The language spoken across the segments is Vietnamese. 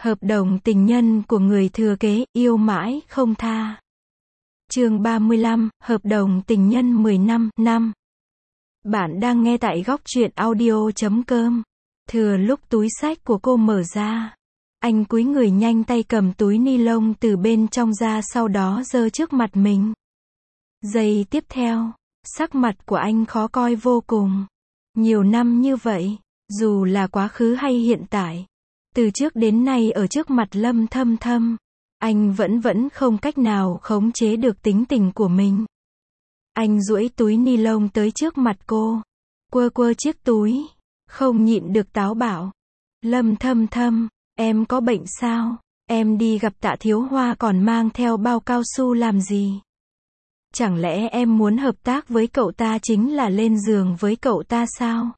Hợp đồng tình nhân của người thừa kế, yêu mãi không tha. Chương 35, hợp đồng tình nhân 10 năm. Bạn đang nghe tại góc truyện audio.com. Thừa lúc túi xách của cô mở ra, anh cúi người nhanh tay cầm túi ni lông từ bên trong ra, sau đó giơ trước mặt mình. Giây tiếp theo, sắc mặt của anh khó coi vô cùng. Nhiều năm như vậy, dù là quá khứ hay hiện tại, từ trước đến nay ở trước mặt Lâm Thâm Thâm, anh vẫn không cách nào khống chế được tính tình của mình. Anh duỗi túi ni lông tới trước mặt cô, quơ chiếc túi, không nhịn được táo bạo. Lâm Thâm Thâm, em có bệnh sao? Em đi gặp Tạ Thiếu Hoa còn mang theo bao cao su làm gì? Chẳng lẽ em muốn hợp tác với cậu ta chính là lên giường với cậu ta sao?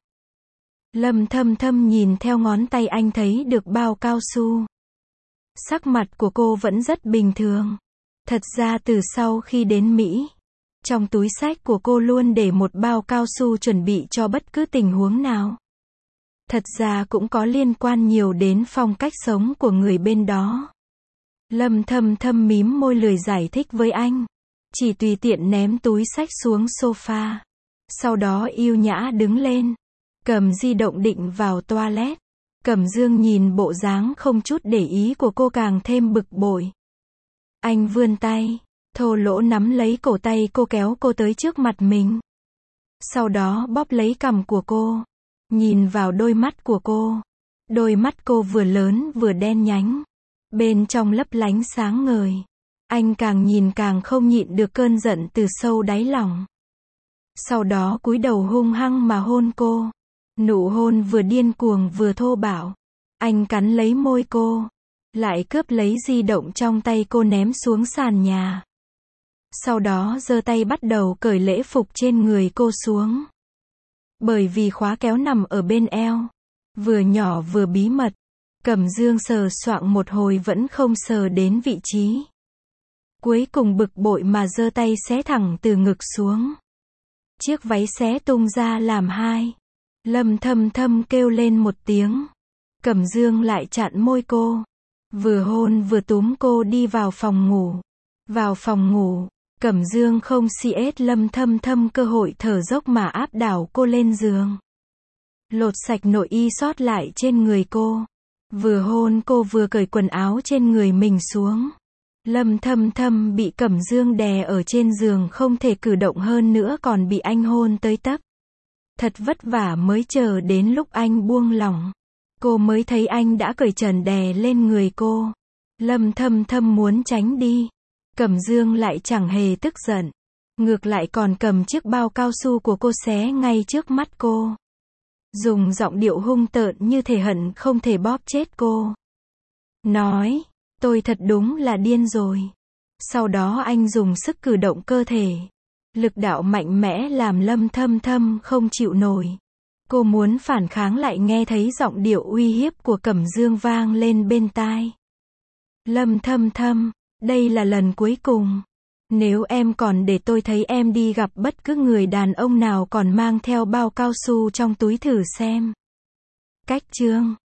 Lâm Thâm Thâm nhìn theo ngón tay anh thấy được bao cao su. Sắc mặt của cô vẫn rất bình thường. Thật ra từ sau khi đến Mỹ, trong túi xách của cô luôn để một bao cao su chuẩn bị cho bất cứ tình huống nào. Thật ra cũng có liên quan nhiều đến phong cách sống của người bên đó. Lâm Thâm Thâm mím môi lười giải thích với anh, chỉ tùy tiện ném túi xách xuống sofa. Sau đó yêu nhã đứng lên, cầm di động định vào toilet. Cẩm Dương nhìn bộ dáng không chút để ý của cô càng thêm bực bội. Anh vươn tay, thô lỗ nắm lấy cổ tay cô, kéo cô tới trước mặt mình. Sau đó bóp lấy cằm của cô, nhìn vào đôi mắt của cô. Đôi mắt cô vừa lớn vừa đen nhánh, bên trong lấp lánh sáng ngời. Anh càng nhìn càng không nhịn được cơn giận từ sâu đáy lòng. Sau đó cúi đầu hung hăng mà hôn cô. Nụ hôn vừa điên cuồng vừa thô bạo. Anh cắn lấy môi cô, lại cướp lấy di động trong tay cô ném xuống sàn nhà. Sau đó giơ tay bắt đầu cởi lễ phục trên người cô xuống. Bởi vì khóa kéo nằm ở bên eo, vừa nhỏ vừa bí mật, Cẩm Dương sờ soạng một hồi vẫn không sờ đến vị trí. Cuối cùng bực bội mà giơ tay xé thẳng từ ngực xuống. Chiếc váy xé tung ra làm hai. Lâm Thâm Thâm kêu lên một tiếng. Cẩm Dương lại chặn môi cô, vừa hôn vừa túm cô đi vào phòng ngủ. Vào phòng ngủ, Cẩm Dương không siết Lâm Thâm Thâm cơ hội thở dốc mà áp đảo cô lên giường. Lột sạch nội y sót lại trên người cô, vừa hôn cô vừa cởi quần áo trên người mình xuống. Lâm Thâm Thâm bị Cẩm Dương đè ở trên giường không thể cử động hơn nữa, còn bị anh hôn tới tấp. Thật vất vả mới chờ đến lúc anh buông lỏng, cô mới thấy anh đã cởi trần đè lên người cô. Lâm Thâm Thâm muốn tránh đi, Cẩm Dương lại chẳng hề tức giận, ngược lại còn cầm chiếc bao cao su của cô xé ngay trước mắt cô, dùng giọng điệu hung tợn như thể hận không thể bóp chết cô. Nói, tôi thật đúng là điên rồi. Sau đó anh dùng sức cử động cơ thể, lực đạo mạnh mẽ làm Lâm Thâm Thâm không chịu nổi. Cô muốn phản kháng lại nghe thấy giọng điệu uy hiếp của Cẩm Dương vang lên bên tai. Lâm Thâm Thâm, đây là lần cuối cùng. Nếu em còn để tôi thấy em đi gặp bất cứ người đàn ông nào còn mang theo bao cao su trong túi thử xem. Cách chương